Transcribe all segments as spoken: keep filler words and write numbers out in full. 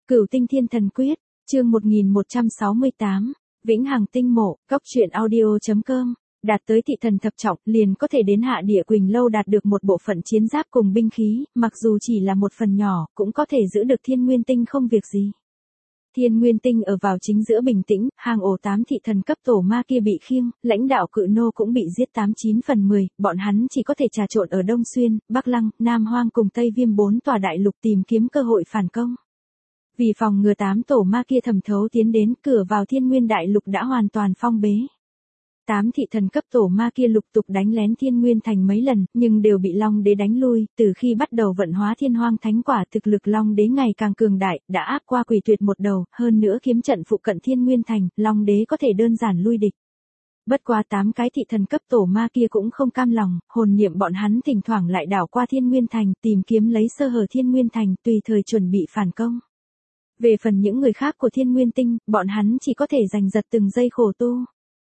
Cửu Tinh Thiên Thần Quyết, chương một nghìn một trăm sáu mươi tám, Vĩnh Hằng Tinh Mộ, Góc truyện audio.com, đạt tới thị thần thập trọng, liền có thể đến Hạ Địa Quỳnh Lâu đạt được một bộ phận chiến giáp cùng binh khí, mặc dù chỉ là một phần nhỏ, cũng có thể giữ được Thiên Nguyên Tinh không việc gì. Thiên Nguyên Tinh ở vào chính giữa bình tĩnh, hang ổ tám thị thần cấp tổ ma kia bị khiêng, lãnh đạo cự nô cũng bị giết tám chín phần mười, bọn hắn chỉ có thể trà trộn ở Đông Xuyên, Bắc Lăng, Nam Hoang cùng Tây Viêm bốn tòa đại lục tìm kiếm cơ hội phản công. Vì phòng ngừa tám tổ ma kia thẩm thấu tiến đến, cửa vào Thiên Nguyên đại lục đã hoàn toàn phong bế. Tám thị thần cấp tổ ma kia lục tục đánh lén Thiên Nguyên thành mấy lần, nhưng đều bị Long Đế đánh lui, từ khi bắt đầu vận hóa Thiên Hoang Thánh Quả, thực lực Long Đế ngày càng cường đại, đã áp qua Quỷ Tuyệt một đầu, hơn nữa kiếm trận phụ cận Thiên Nguyên thành, Long Đế có thể đơn giản lui địch. Bất quá tám cái thị thần cấp tổ ma kia cũng không cam lòng, hồn niệm bọn hắn thỉnh thoảng lại đảo qua Thiên Nguyên thành, tìm kiếm lấy sơ hở Thiên Nguyên thành, tùy thời chuẩn bị phản công. Về phần những người khác của Thiên Nguyên tinh, bọn hắn chỉ có thể giành giật từng giây khổ tu.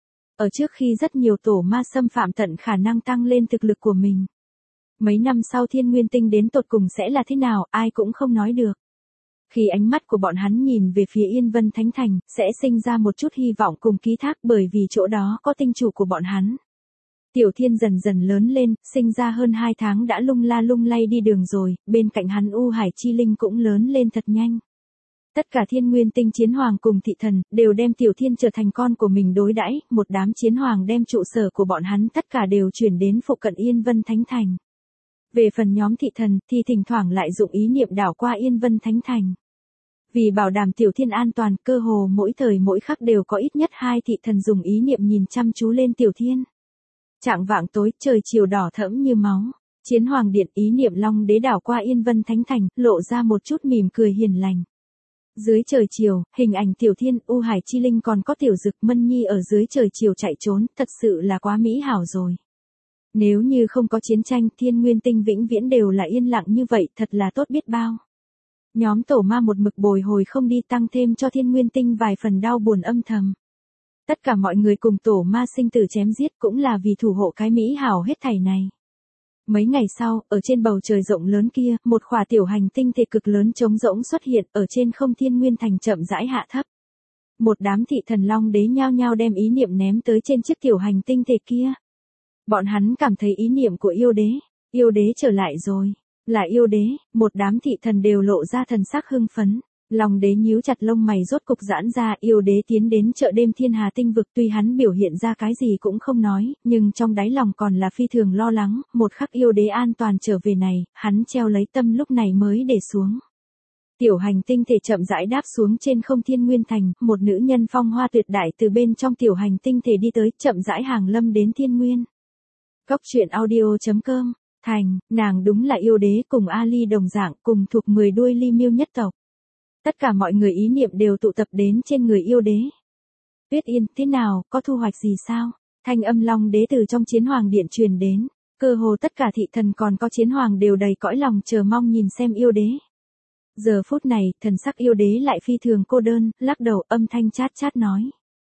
Ở trước khi rất nhiều tổ ma xâm phạm tận khả năng tăng lên thực lực của mình. Mấy năm sau Thiên Nguyên tinh đến tột cùng sẽ là thế nào, ai cũng không nói được. Khi ánh mắt của bọn hắn nhìn về phía Yên Vân Thánh Thành, sẽ sinh ra một chút hy vọng cùng ký thác, bởi vì chỗ đó có tinh chủ của bọn hắn. Tiểu Thiên dần dần lớn lên, sinh ra hơn hai tháng đã lung la lung lay đi đường rồi, bên cạnh hắn U Hải Chi Linh cũng lớn lên thật nhanh. Tất cả Thiên Nguyên tinh chiến hoàng cùng thị thần, đều đem Tiểu Thiên trở thành con của mình đối đãi, một đám chiến hoàng đem trụ sở của bọn hắn tất cả đều chuyển đến phụ cận Yên Vân Thánh Thành. Về phần nhóm thị thần, thì thỉnh thoảng lại dụng ý niệm đảo qua Yên Vân Thánh Thành. Vì bảo đảm Tiểu Thiên an toàn, cơ hồ mỗi thời mỗi khắc đều có ít nhất hai thị thần dùng ý niệm nhìn chăm chú lên Tiểu Thiên. Trạng vạng tối, trời chiều đỏ thẫm như máu. Chiến hoàng điện ý niệm Long Đế đảo qua Yên Vân Thánh Thành, lộ ra một chút mỉm cười hiền lành. Dưới trời chiều, hình ảnh Tiểu Thiên, U Hải Chi Linh còn có Tiểu Dực Mân Nhi ở dưới trời chiều chạy trốn, thật sự là quá mỹ hảo rồi. Nếu như không có chiến tranh, Thiên Nguyên tinh vĩnh viễn đều là yên lặng như vậy, thật là tốt biết bao. Nhóm tổ ma một mực bồi hồi không đi, tăng thêm cho Thiên Nguyên tinh vài phần đau buồn âm thầm. Tất cả mọi người cùng tổ ma sinh tử chém giết cũng là vì thủ hộ cái mỹ hảo hết thảy này. Mấy ngày sau, ở trên bầu trời rộng lớn kia, một khỏa tiểu hành tinh thể cực lớn trống rỗng xuất hiện ở trên không Thiên Nguyên thành chậm rãi hạ thấp. Một đám thị thần Long Đế nhao nhao đem ý niệm ném tới trên chiếc tiểu hành tinh thể kia. Bọn hắn cảm thấy ý niệm của yêu đế, yêu đế trở lại rồi, là yêu đế, một đám thị thần đều lộ ra thần sắc hưng phấn. Long Đế nhíu chặt lông mày rốt cục giãn ra, yêu đế tiến đến chợ đêm Thiên Hà tinh vực, tuy hắn biểu hiện ra cái gì cũng không nói, nhưng trong đáy lòng còn là phi thường lo lắng, một khắc yêu đế an toàn trở về này, hắn treo lấy tâm lúc này mới để xuống. Tiểu hành tinh thể chậm rãi đáp xuống trên không Thiên Nguyên thành, một nữ nhân phong hoa tuyệt đại từ bên trong tiểu hành tinh thể đi tới, chậm rãi hàng lâm đến Thiên Nguyên. Góc truyện audio.com, thành, nàng đúng là yêu đế, cùng Ali đồng dạng, cùng thuộc mười đuôi Ly Miêu nhất tộc. Tất cả mọi người ý niệm đều tụ tập đến trên người yêu đế. Tuyết Yên, thế nào, có thu hoạch gì sao? Thanh âm Long Đế từ trong chiến hoàng điện truyền đến. Cơ hồ tất cả thị thần còn có chiến hoàng đều đầy cõi lòng chờ mong nhìn xem yêu đế. Giờ phút này, thần sắc yêu đế lại phi thường cô đơn, lắc đầu, âm thanh chát chát nói.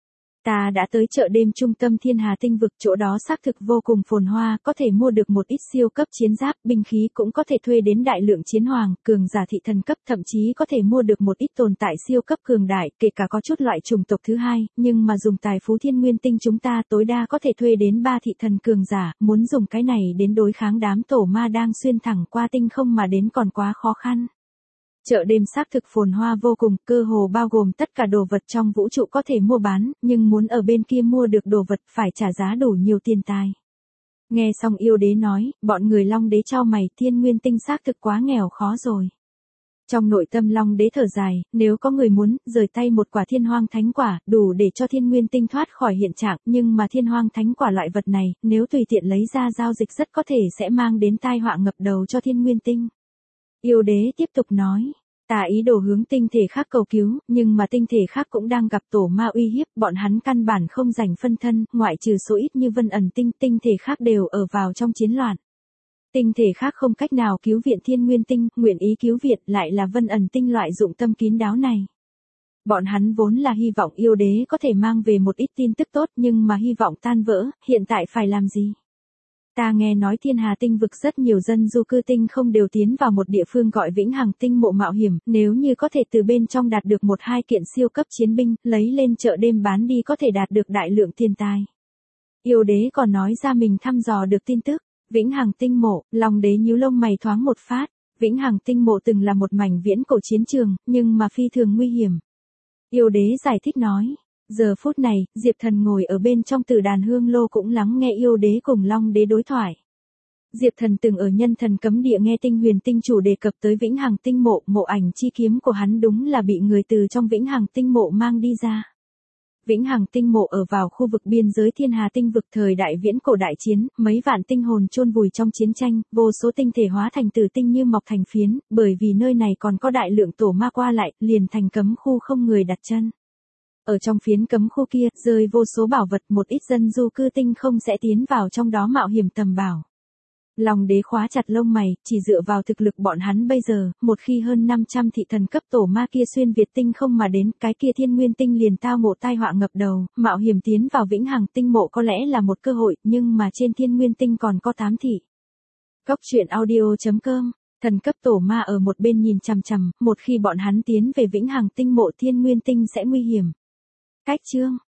Ta đã tới chợ đêm trung tâm Thiên Hà tinh vực, chỗ đó xác thực vô cùng phồn hoa, có thể mua được một ít siêu cấp chiến giáp, binh khí, cũng có thể thuê đến đại lượng chiến hoàng, cường giả thị thần cấp, thậm chí có thể mua được một ít tồn tại siêu cấp cường đại, kể cả có chút loại chủng tộc thứ hai, nhưng mà dùng tài phú Thiên Nguyên tinh chúng ta tối đa có thể thuê đến ba thị thần cường giả, muốn dùng cái này đến đối kháng đám tổ ma đang xuyên thẳng qua tinh không mà đến còn quá khó khăn. Chợ đêm xác thực phồn hoa vô cùng, cơ hồ bao gồm tất cả đồ vật trong vũ trụ có thể mua bán, nhưng muốn ở bên kia mua được đồ vật phải trả giá đủ nhiều tiền tài. Nghe xong yêu đế nói, bọn người Long Đế chau mày, Thiên Nguyên tinh xác thực quá nghèo khó rồi. Trong nội tâm Long Đế thở dài, nếu có người muốn rời tay một quả Thiên Hoang Thánh Quả, đủ để cho Thiên Nguyên tinh thoát khỏi hiện trạng, nhưng mà Thiên Hoang Thánh Quả loại vật này, nếu tùy tiện lấy ra giao dịch rất có thể sẽ mang đến tai họa ngập đầu cho Thiên Nguyên tinh. Yêu đế tiếp tục nói, ta ý đồ hướng tinh thể khác cầu cứu, nhưng mà tinh thể khác cũng đang gặp tổ ma uy hiếp, bọn hắn căn bản không rảnh phân thân, ngoại trừ số ít như Vân Ẩn tinh, tinh thể khác đều ở vào trong chiến loạn. Tinh thể khác không cách nào cứu viện Thiên Nguyên tinh, nguyện ý cứu viện lại là Vân Ẩn tinh loại dụng tâm kín đáo này. Bọn hắn vốn là hy vọng yêu đế có thể mang về một ít tin tức tốt, nhưng mà hy vọng tan vỡ, hiện tại phải làm gì? Ta nghe nói thiên hà tinh vực rất nhiều dân du cư tinh không đều tiến vào một địa phương gọi Vĩnh Hằng Tinh Mộ mạo hiểm, nếu như có thể từ bên trong đạt được một hai kiện siêu cấp chiến binh, lấy lên chợ đêm bán đi có thể đạt được đại lượng tiền tài. Yêu đế còn nói ra mình thăm dò được tin tức, Vĩnh Hằng Tinh Mộ, Long đế nhíu lông mày thoáng một phát, Vĩnh Hằng Tinh Mộ từng là một mảnh viễn cổ chiến trường, nhưng mà phi thường nguy hiểm. Yêu đế giải thích nói. Giờ phút này, Diệp Thần ngồi ở bên trong Tử Đàn Hương Lô cũng lắng nghe yêu đế cùng Long đế đối thoại. Diệp Thần từng ở Nhân Thần Cấm Địa nghe Tinh Huyền Tinh Chủ đề cập tới Vĩnh Hằng Tinh Mộ, mộ ảnh chi kiếm của hắn đúng là bị người từ trong Vĩnh Hằng Tinh Mộ mang đi ra. Vĩnh Hằng Tinh Mộ ở vào khu vực biên giới Thiên Hà Tinh vực thời đại viễn cổ đại chiến, mấy vạn tinh hồn chôn vùi trong chiến tranh, vô số tinh thể hóa thành tử tinh như mọc thành phiến, bởi vì nơi này còn có đại lượng tổ ma qua lại, liền thành cấm khu không người đặt chân. Ở trong phiến cấm khu kia, rơi vô số bảo vật, một ít dân du cư tinh không sẽ tiến vào trong đó mạo hiểm tầm bảo. Long đế khóa chặt lông mày, chỉ dựa vào thực lực bọn hắn bây giờ, một khi hơn năm trăm thị thần cấp tổ ma kia xuyên Việt tinh không mà đến, cái kia thiên nguyên tinh liền tao ngộ tai họa ngập đầu, mạo hiểm tiến vào Vĩnh Hằng Tinh Mộ có lẽ là một cơ hội, nhưng mà trên thiên nguyên tinh còn có tám thị. Cốc truyện audio chấm com, thần cấp tổ ma ở một bên nhìn chằm chằm, một khi bọn hắn tiến về Vĩnh Hằng Tinh Mộ thiên nguyên tinh sẽ nguy hiểm. Cách chương